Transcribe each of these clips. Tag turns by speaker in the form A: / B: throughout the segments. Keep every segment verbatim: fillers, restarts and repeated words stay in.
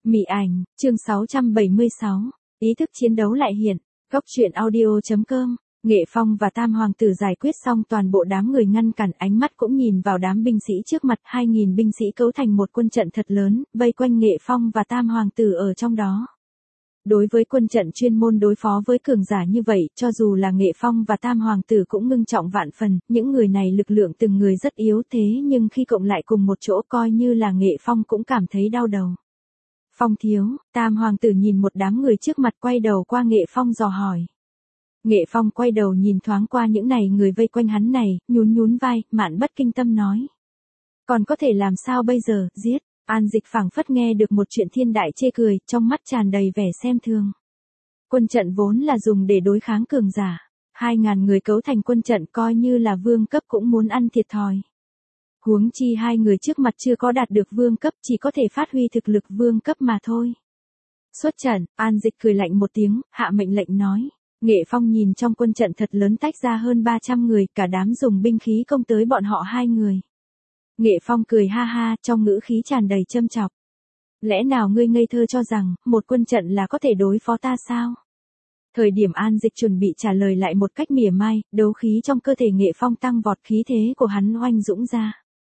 A: Mị ảnh, chương sáu trăm bảy mươi sáu, ý thức chiến đấu lại hiện, góc truyện audio.com, Nghệ Phong và Tam Hoàng tử giải quyết xong toàn bộ đám người ngăn cản, ánh mắt cũng nhìn vào đám binh sĩ trước mặt, hai nghìn binh sĩ cấu thành một quân trận thật lớn, vây quanh Nghệ Phong và Tam Hoàng tử ở trong đó. Đối với quân trận chuyên môn đối phó với cường giả như vậy, cho dù là Nghệ Phong và Tam Hoàng tử cũng ngưng trọng vạn phần, những người này lực lượng từng người rất yếu thế nhưng khi cộng lại cùng một chỗ coi như là Nghệ Phong cũng cảm thấy đau đầu. Phong thiếu, Tam Hoàng tử nhìn một đám người trước mặt quay đầu qua Nghệ Phong dò hỏi. Nghệ Phong quay đầu nhìn thoáng qua những này người vây quanh hắn này, nhún nhún vai, Mạn Bất Kinh Tâm nói. Còn có thể làm sao bây giờ, giết. An Dịch phảng phất nghe được một chuyện thiên đại chê cười, trong mắt tràn đầy vẻ xem thường. Quân trận vốn là dùng để đối kháng cường giả. Hai ngàn người cấu thành quân trận coi như là vương cấp cũng muốn ăn thiệt thòi. Huống chi hai người trước mặt chưa có đạt được vương cấp, chỉ có thể phát huy thực lực vương cấp mà thôi. Xuất trận, An Dịch cười lạnh một tiếng, hạ mệnh lệnh nói. Nghệ Phong nhìn trong quân trận thật lớn tách ra hơn ba trăm người, cả đám dùng binh khí công tới bọn họ hai người. Nghệ Phong cười ha ha, trong ngữ khí tràn đầy châm chọc. Lẽ nào ngươi ngây thơ cho rằng, một quân trận là có thể đối phó ta sao? Thời điểm An Dịch chuẩn bị trả lời lại một cách mỉa mai, đấu khí trong cơ thể Nghệ Phong tăng vọt, khí thế của hắn oanh dũng ra.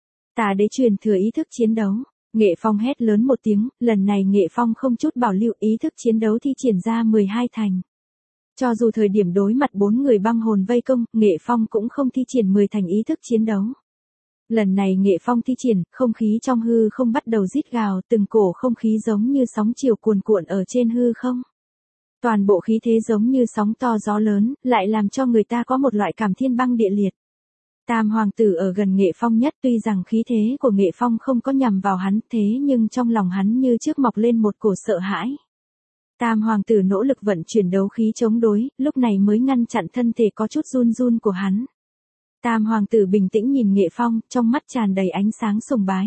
A: Tà đế truyền thừa ý thức chiến đấu. Nghệ Phong hét lớn một tiếng, lần này Nghệ Phong không chút bảo lưu, ý thức chiến đấu thi triển ra mười hai thành. Cho dù thời điểm đối mặt bốn người băng hồn vây công, Nghệ Phong cũng không thi triển mười thành ý thức chiến đấu. Lần này Nghệ Phong thi triển, không khí trong hư không bắt đầu rít gào, từng cổ không khí giống như sóng chiều cuồn cuộn ở trên hư không. Toàn bộ khí thế giống như sóng to gió lớn, lại làm cho người ta có một loại cảm thiên băng địa liệt. Tam Hoàng tử ở gần Nghệ Phong nhất, tuy rằng khí thế của Nghệ Phong không có nhằm vào hắn, thế nhưng trong lòng hắn như trước mọc lên một cổ sợ hãi. Tam Hoàng tử nỗ lực vận chuyển đấu khí chống đối, lúc này mới ngăn chặn thân thể có chút run run của hắn. Tam Hoàng tử bình tĩnh nhìn Nghệ Phong, trong mắt tràn đầy ánh sáng sùng bái.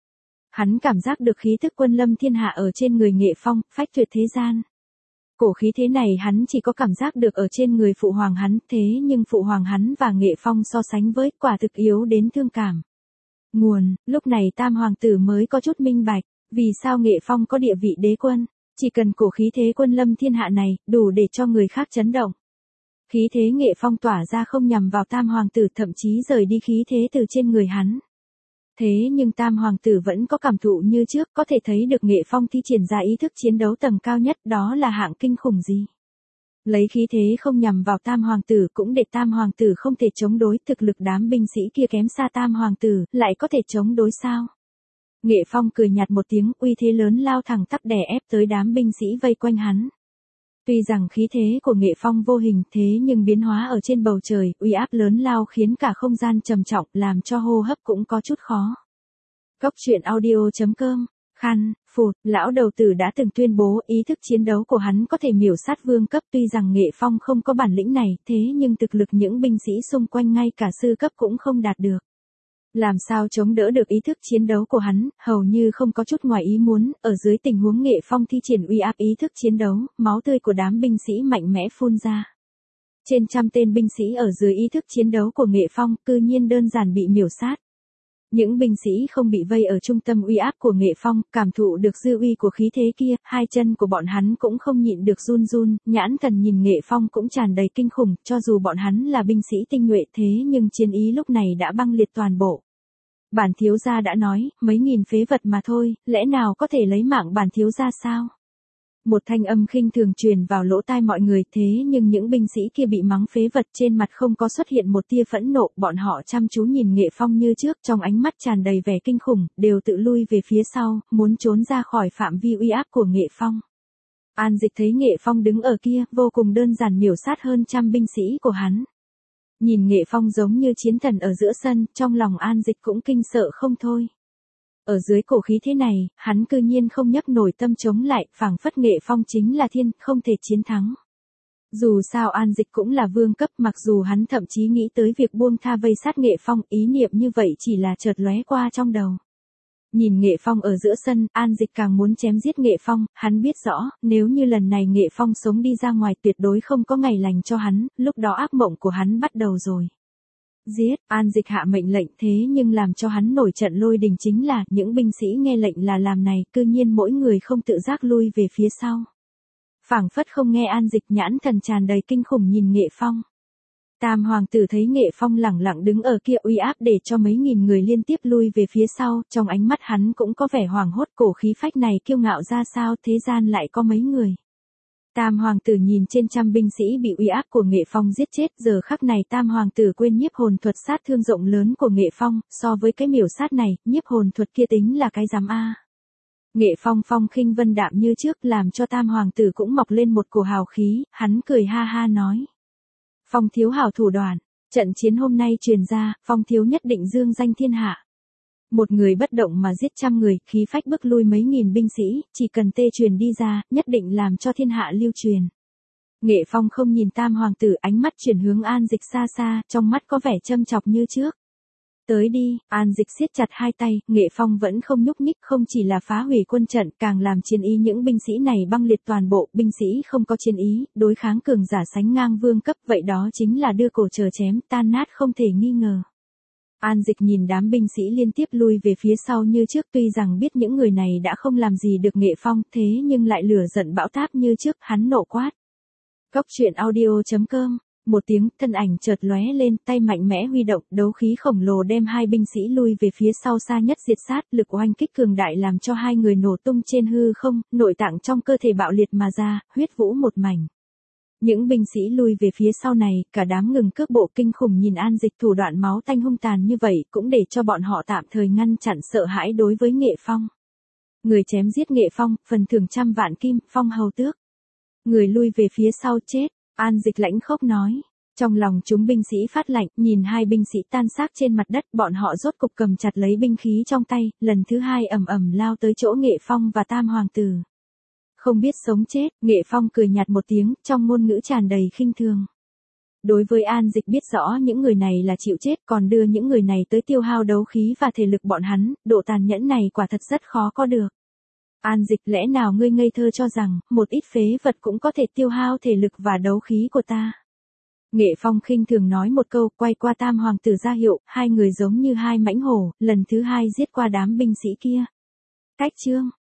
A: Hắn cảm giác được khí thức quân lâm thiên hạ ở trên người Nghệ Phong, phách tuyệt thế gian. Cổ khí thế này hắn chỉ có cảm giác được ở trên người phụ hoàng hắn, thế nhưng phụ hoàng hắn và Nghệ Phong so sánh với, quả thực yếu đến thương cảm. Nguồn, lúc này Tam Hoàng tử mới có chút minh bạch, vì sao Nghệ Phong có địa vị đế quân, chỉ cần cổ khí thế quân lâm thiên hạ này, đủ để cho người khác chấn động. Khí thế Nghệ Phong tỏa ra không nhằm vào Tam Hoàng tử, thậm chí rời đi khí thế từ trên người hắn. Thế nhưng Tam Hoàng tử vẫn có cảm thụ như trước, có thể thấy được Nghệ Phong thi triển ra ý thức chiến đấu tầng cao nhất, đó là hạng kinh khủng gì. Lấy khí thế không nhằm vào Tam Hoàng tử cũng để Tam Hoàng tử không thể chống đối, thực lực đám binh sĩ kia kém xa Tam Hoàng tử, lại có thể chống đối sao? Nghệ Phong cười nhạt một tiếng, uy thế lớn lao thẳng tắp đè ép tới đám binh sĩ vây quanh hắn. Tuy rằng khí thế của Nghệ Phong vô hình, thế nhưng biến hóa ở trên bầu trời, uy áp lớn lao khiến cả không gian trầm trọng, làm cho hô hấp cũng có chút khó. Góc truyện audio.com, khăn, phụt, lão đầu tử đã từng tuyên bố ý thức chiến đấu của hắn có thể miểu sát vương cấp, tuy rằng Nghệ Phong không có bản lĩnh này, thế nhưng thực lực những binh sĩ xung quanh ngay cả sư cấp cũng không đạt được. Làm sao chống đỡ được ý thức chiến đấu của hắn, hầu như không có chút ngoài ý muốn, ở dưới tình huống Nghệ Phong thi triển uy áp ý thức chiến đấu, máu tươi của đám binh sĩ mạnh mẽ phun ra. Trên trăm tên binh sĩ ở dưới ý thức chiến đấu của Nghệ Phong, cư nhiên đơn giản bị miểu sát. Những binh sĩ không bị vây ở trung tâm uy áp của Nghệ Phong, cảm thụ được dư uy của khí thế kia, hai chân của bọn hắn cũng không nhịn được run run, nhãn thần nhìn Nghệ Phong cũng tràn đầy kinh khủng, cho dù bọn hắn là binh sĩ tinh nhuệ thế nhưng chiến ý lúc này đã băng liệt toàn bộ. Bản thiếu gia đã nói, mấy nghìn phế vật mà thôi, lẽ nào có thể lấy mạng bản thiếu gia sao? Một thanh âm khinh thường truyền vào lỗ tai mọi người, thế nhưng những binh sĩ kia bị mắng phế vật, trên mặt không có xuất hiện một tia phẫn nộ, bọn họ chăm chú nhìn Nghệ Phong như trước, trong ánh mắt tràn đầy vẻ kinh khủng, đều tự lui về phía sau, muốn trốn ra khỏi phạm vi uy áp của Nghệ Phong. An Dịch thấy Nghệ Phong đứng ở kia, vô cùng đơn giản miểu sát hơn trăm binh sĩ của hắn. Nhìn Nghệ Phong giống như chiến thần ở giữa sân, trong lòng An Dịch cũng kinh sợ không thôi. Ở dưới cổ khí thế này, hắn cư nhiên không nhấc nổi tâm chống lại, phảng phất Nghệ Phong chính là thiên, không thể chiến thắng. Dù sao An Dịch cũng là vương cấp, mặc dù hắn thậm chí nghĩ tới việc buông tha vây sát Nghệ Phong, ý niệm như vậy chỉ là chợt lóe qua trong đầu. Nhìn Nghệ Phong ở giữa sân, An Dịch càng muốn chém giết Nghệ Phong, hắn biết rõ, nếu như lần này Nghệ Phong sống đi ra ngoài tuyệt đối không có ngày lành cho hắn, lúc đó ác mộng của hắn bắt đầu rồi. Giết, An Dịch hạ mệnh lệnh thế nhưng làm cho hắn nổi trận lôi đình chính là những binh sĩ nghe lệnh là làm này, cư nhiên mỗi người không tự giác lui về phía sau. Phảng phất không nghe An Dịch nhãn thần tràn đầy kinh khủng nhìn Nghệ Phong. Tam hoàng tử thấy Nghệ Phong lẳng lặng đứng ở kia uy áp để cho mấy nghìn người liên tiếp lui về phía sau, trong ánh mắt hắn cũng có vẻ hoảng hốt, cổ khí phách này kiêu ngạo ra sao, thế gian lại có mấy người. Tam hoàng tử nhìn trên trăm binh sĩ bị uy áp của Nghệ Phong giết chết, giờ khắc này tam hoàng tử quên nhiếp hồn thuật sát thương rộng lớn của Nghệ Phong, so với cái miểu sát này, nhiếp hồn thuật kia tính là cái dám a. Nghệ Phong phong khinh vân đạm như trước làm cho tam hoàng tử cũng mọc lên một cổ hào khí, hắn cười ha ha nói. Phong thiếu hảo thủ đoạn, trận chiến hôm nay truyền ra, Phong thiếu nhất định dương danh thiên hạ. Một người bất động mà giết trăm người, khí phách bức lui mấy nghìn binh sĩ, chỉ cần tê truyền đi ra, nhất định làm cho thiên hạ lưu truyền. Nghệ Phong không nhìn tam hoàng tử, ánh mắt chuyển hướng An Dịch xa xa, trong mắt có vẻ châm chọc như trước. Tới đi, An Dịch siết chặt hai tay, Nghệ Phong vẫn không nhúc nhích, không chỉ là phá hủy quân trận, càng làm chiến ý những binh sĩ này băng liệt toàn bộ, binh sĩ không có chiến ý, đối kháng cường giả sánh ngang vương cấp, vậy đó chính là đưa cổ chờ chém, tan nát không thể nghi ngờ. An Dịch nhìn đám binh sĩ liên tiếp lui về phía sau như trước, tuy rằng biết những người này đã không làm gì được Nghệ Phong, thế nhưng lại lửa giận bão táp như trước, hắn nộ quát. Góc truyện audio chấm com. Một tiếng, thân ảnh chợt lóe lên, tay mạnh mẽ huy động, đấu khí khổng lồ đem hai binh sĩ lui về phía sau xa nhất diệt sát, lực oanh kích cường đại làm cho hai người nổ tung trên hư không, nội tạng trong cơ thể bạo liệt mà ra, huyết vũ một mảnh. Những binh sĩ lui về phía sau này, cả đám ngừng cước bộ kinh khủng nhìn An Dịch thủ đoạn máu tanh hung tàn như vậy, cũng để cho bọn họ tạm thời ngăn chặn sợ hãi đối với Nghệ Phong. Người chém giết Nghệ Phong, phần thưởng trăm vạn kim, phong hầu tước. Người lui về phía sau chết. An Dịch lãnh khốc nói. Trong lòng chúng binh sĩ phát lạnh, nhìn hai binh sĩ tan xác trên mặt đất, bọn họ rốt cục cầm chặt lấy binh khí trong tay, lần thứ hai ầm ầm lao tới chỗ Nghệ Phong và tam hoàng tử. Không biết sống chết, Nghệ Phong cười nhạt một tiếng, trong ngôn ngữ tràn đầy khinh thường. Đối với An Dịch biết rõ những người này là chịu chết, còn đưa những người này tới tiêu hao đấu khí và thể lực bọn hắn, độ tàn nhẫn này quả thật rất khó có được. An Dịch, lẽ nào ngươi ngây thơ cho rằng, một ít phế vật cũng có thể tiêu hao thể lực và đấu khí của ta? Nghệ Phong khinh thường nói một câu, quay qua tam hoàng tử ra hiệu, hai người giống như hai mãnh hổ, lần thứ hai giết qua đám binh sĩ kia. Cách chương.